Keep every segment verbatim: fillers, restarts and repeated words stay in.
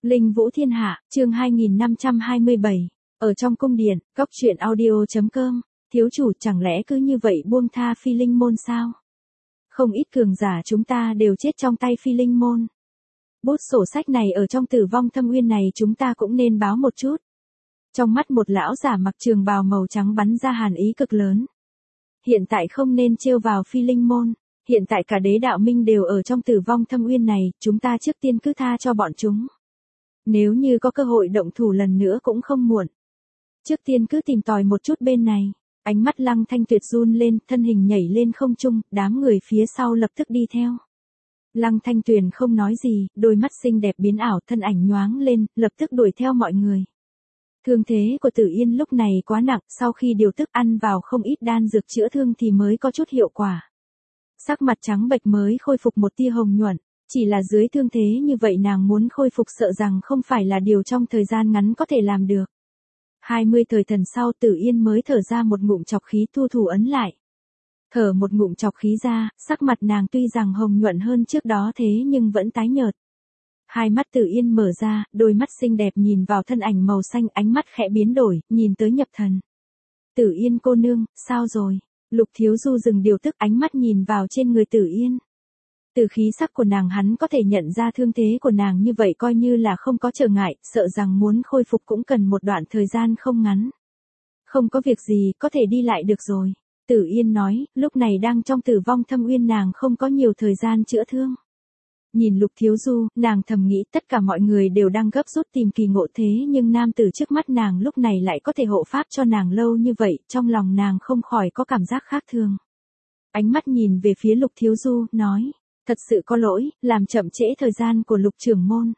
Linh Vũ Thiên Hạ, chương hai nghìn năm trăm hai mươi bảy. Ở trong cung điện, góc truyện audio chấm com, thiếu chủ chẳng lẽ cứ như vậy buông tha Phi Linh môn sao? Không ít cường giả chúng ta đều chết trong tay Phi Linh môn. Bút sổ sách này ở trong Tử Vong Thâm Uyên này chúng ta cũng nên báo một chút. Trong mắt một lão giả mặc trường bào màu trắng bắn ra hàn ý cực lớn. Hiện tại không nên trêu vào Phi Linh môn. Hiện tại cả đế đạo minh đều ở trong Tử Vong Thâm Uyên này, chúng ta trước tiên cứ tha cho bọn chúng. Nếu như có cơ hội động thủ lần nữa cũng không muộn. Trước tiên cứ tìm tòi một chút bên này. Ánh mắt Lăng Thanh Tuyệt run lên, thân hình nhảy lên không trung, đám người phía sau lập tức đi theo. Lăng Thanh Tuyền không nói gì, đôi mắt xinh đẹp biến ảo, thân ảnh nhoáng lên, lập tức đuổi theo mọi người. Thương thế của Tử Yên lúc này quá nặng, sau khi điều tức ăn vào không ít đan dược chữa thương thì mới có chút hiệu quả. Sắc mặt trắng bệch mới khôi phục một tia hồng nhuận, chỉ là dưới thương thế như vậy nàng muốn khôi phục sợ rằng không phải là điều trong thời gian ngắn có thể làm được. hai mươi thời thần sau Tử Yên mới thở ra một ngụm chọc khí, thu thủ ấn lại. Thở một ngụm chọc khí ra, sắc mặt nàng tuy rằng hồng nhuận hơn trước đó thế nhưng vẫn tái nhợt. Hai mắt Tử Yên mở ra, đôi mắt xinh đẹp nhìn vào thân ảnh màu xanh, ánh mắt khẽ biến đổi, nhìn tới nhập thần. Tử Yên cô nương, sao rồi? Lục Thiếu Du dừng điều tức, ánh mắt nhìn vào trên người Tử Yên. Từ khí sắc của nàng hắn có thể nhận ra thương thế của nàng như vậy coi như là không có trở ngại, sợ rằng muốn khôi phục cũng cần một đoạn thời gian không ngắn. Không có việc gì, có thể đi lại được rồi. Tử Yên nói, lúc này đang trong Tử Vong Thâm Uyên nàng không có nhiều thời gian chữa thương. Nhìn Lục Thiếu Du, nàng thầm nghĩ tất cả mọi người đều đang gấp rút tìm kỳ ngộ thế nhưng nam tử trước mắt nàng lúc này lại có thể hộ pháp cho nàng lâu như vậy, trong lòng nàng không khỏi có cảm giác khác thường. Ánh mắt nhìn về phía Lục Thiếu Du, nói, thật sự có lỗi, làm chậm trễ thời gian của Lục trưởng môn.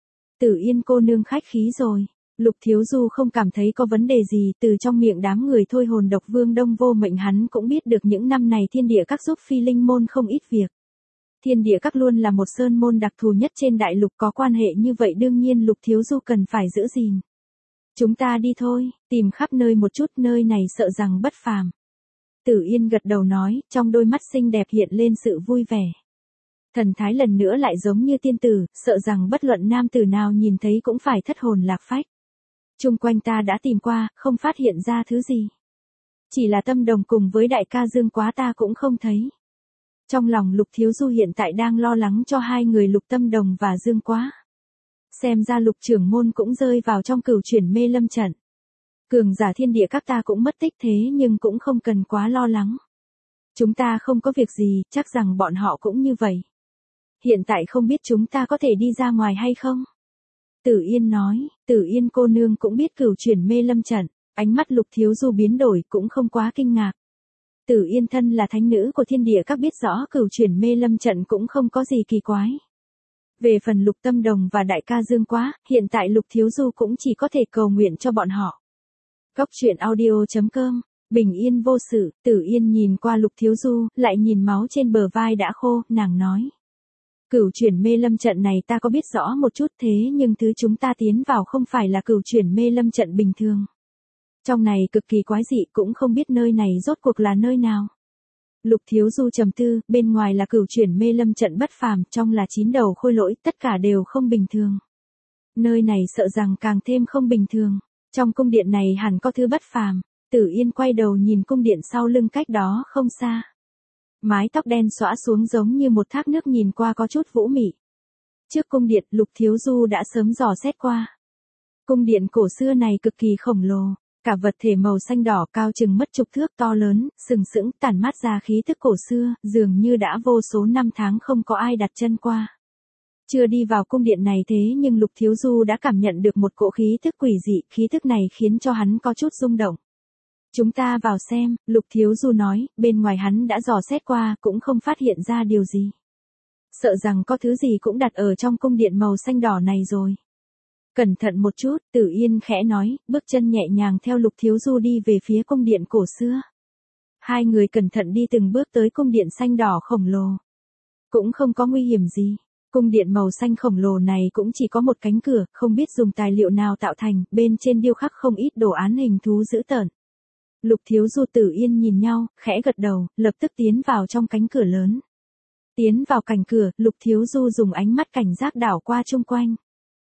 Tử Yên cô nương khách khí rồi. Lục Thiếu Du không cảm thấy có vấn đề gì, từ trong miệng đám người thôi hồn độc vương Đông Vô Mệnh hắn cũng biết được những năm này thiên địa các giúp Phi Linh môn không ít việc. Thiên địa các luôn là một sơn môn đặc thù nhất trên đại lục, có quan hệ như vậy đương nhiên Lục Thiếu Du cần phải giữ gìn. Chúng ta đi thôi, tìm khắp nơi một chút, nơi này sợ rằng bất phàm. Tử Yên gật đầu nói, trong đôi mắt xinh đẹp hiện lên sự vui vẻ. Thần thái lần nữa lại giống như tiên tử, sợ rằng bất luận nam tử nào nhìn thấy cũng phải thất hồn lạc phách. Chung quanh ta đã tìm qua, không phát hiện ra thứ gì. Chỉ là Tâm Đồng cùng với đại ca Dương Quá ta cũng không thấy. Trong lòng Lục Thiếu Du hiện tại đang lo lắng cho hai người Lục Tâm Đồng và Dương Quá. Xem ra Lục trưởng môn cũng rơi vào trong cửu chuyển mê lâm trận. Cường giả thiên địa các ta cũng mất tích thế nhưng cũng không cần quá lo lắng. Chúng ta không có việc gì, chắc rằng bọn họ cũng như vậy. Hiện tại không biết chúng ta có thể đi ra ngoài hay không? Tử Yên nói, Tử Yên cô nương cũng biết cửu chuyển mê lâm trận, ánh mắt Lục Thiếu Du biến đổi cũng không quá kinh ngạc. Tử Yên thân là thánh nữ của thiên địa các biết rõ cửu chuyển mê lâm trận cũng không có gì kỳ quái. Về phần Lục Tâm Đồng và đại ca Dương Quá, hiện tại Lục Thiếu Du cũng chỉ có thể cầu nguyện cho bọn họ. Góc truyện audio chấm com, bình yên vô sự, Tử Yên nhìn qua Lục Thiếu Du, lại nhìn máu trên bờ vai đã khô, nàng nói. Cửu chuyển mê lâm trận này ta có biết rõ một chút thế nhưng thứ chúng ta tiến vào không phải là cửu chuyển mê lâm trận bình thường. Trong này cực kỳ quái dị, cũng không biết nơi này rốt cuộc là nơi nào. Lục Thiếu Du trầm tư, bên ngoài là cửu chuyển mê lâm trận bất phàm, trong là chín đầu khôi lỗi, tất cả đều không bình thường. Nơi này sợ rằng càng thêm không bình thường. Trong cung điện này hẳn có thứ bất phàm. Tử Yên quay đầu nhìn cung điện sau lưng cách đó không xa. Mái tóc đen xõa xuống giống như một thác nước nhìn qua có chút vũ mị. Trước cung điện Lục Thiếu Du đã sớm dò xét qua. Cung điện cổ xưa này cực kỳ khổng lồ, cả vật thể màu xanh đỏ cao chừng mất chục thước to lớn, sừng sững tản mát ra khí thức cổ xưa, dường như đã vô số năm tháng không có ai đặt chân qua. Chưa đi vào cung điện này thế nhưng Lục Thiếu Du đã cảm nhận được một cỗ khí thức quỷ dị, khí thức này khiến cho hắn có chút rung động. Chúng ta vào xem, Lục Thiếu Du nói, bên ngoài hắn đã dò xét qua cũng không phát hiện ra điều gì. Sợ rằng có thứ gì cũng đặt ở trong cung điện màu xanh đỏ này rồi. Cẩn thận một chút, Tử Yên khẽ nói, bước chân nhẹ nhàng theo Lục Thiếu Du đi về phía cung điện cổ xưa. Hai người cẩn thận đi từng bước tới cung điện xanh đỏ khổng lồ. Cũng không có nguy hiểm gì. Cung điện màu xanh khổng lồ này cũng chỉ có một cánh cửa, không biết dùng tài liệu nào tạo thành, bên trên điêu khắc không ít đồ án hình thú dữ tợn. Lục Thiếu Du Tử Yên nhìn nhau, khẽ gật đầu, lập tức tiến vào trong cánh cửa lớn. Tiến vào cánh cửa, Lục Thiếu Du dùng ánh mắt cảnh giác đảo qua chung quanh.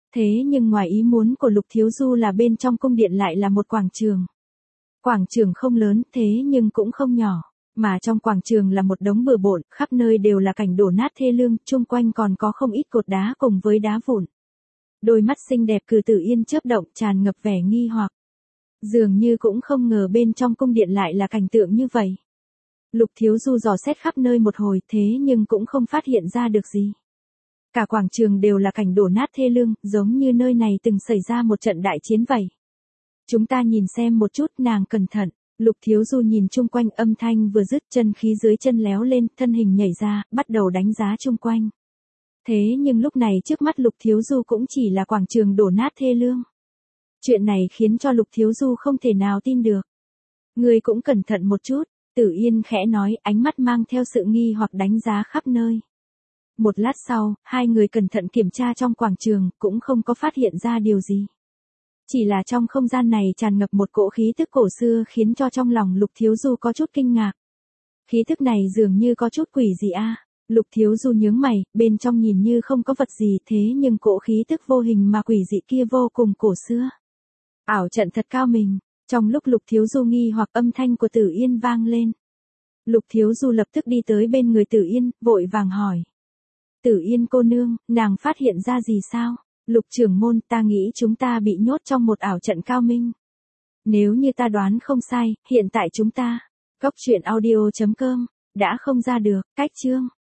Thế nhưng ngoài ý muốn của Lục Thiếu Du là bên trong cung điện lại là một quảng trường. Quảng trường không lớn thế nhưng cũng không nhỏ, mà trong quảng trường là một đống bừa bộn, khắp nơi đều là cảnh đổ nát thê lương, chung quanh còn có không ít cột đá cùng với đá vụn. Đôi mắt xinh đẹp Cử Tử Yên chớp động tràn ngập vẻ nghi hoặc. Dường như cũng không ngờ bên trong cung điện lại là cảnh tượng như vậy. Lục Thiếu Du dò xét khắp nơi một hồi thế nhưng cũng không phát hiện ra được gì. Cả quảng trường đều là cảnh đổ nát thê lương, giống như nơi này từng xảy ra một trận đại chiến vậy. Chúng ta nhìn xem một chút, nàng cẩn thận. Lục Thiếu Du nhìn chung quanh, âm thanh vừa dứt chân khí dưới chân léo lên, thân hình nhảy ra, bắt đầu đánh giá chung quanh. Thế nhưng lúc này trước mắt Lục Thiếu Du cũng chỉ là quảng trường đổ nát thê lương. Chuyện này khiến cho Lục Thiếu Du không thể nào tin được. Người cũng cẩn thận một chút, Tử Yên khẽ nói, ánh mắt mang theo sự nghi hoặc đánh giá khắp nơi. Một lát sau, hai người cẩn thận kiểm tra trong quảng trường, cũng không có phát hiện ra điều gì. Chỉ là trong không gian này tràn ngập một cỗ khí tức cổ xưa khiến cho trong lòng Lục Thiếu Du có chút kinh ngạc. Khí tức này dường như có chút quỷ gì a? Lục Thiếu Du nhướng mày, bên trong nhìn như không có vật gì thế nhưng cỗ khí tức vô hình mà quỷ dị kia vô cùng cổ xưa. Ảo trận thật cao mình. Trong lúc Lục Thiếu Du nghi hoặc, âm thanh của Tử Yên vang lên. Lục Thiếu Du lập tức đi tới bên người Tử Yên, vội vàng hỏi. Tử Yên cô nương, nàng phát hiện ra gì sao? Lục trưởng môn, ta nghĩ chúng ta bị nhốt trong một ảo trận cao minh. Nếu như ta đoán không sai, hiện tại chúng ta, góc truyện audio chấm com, đã không ra được, cách chương.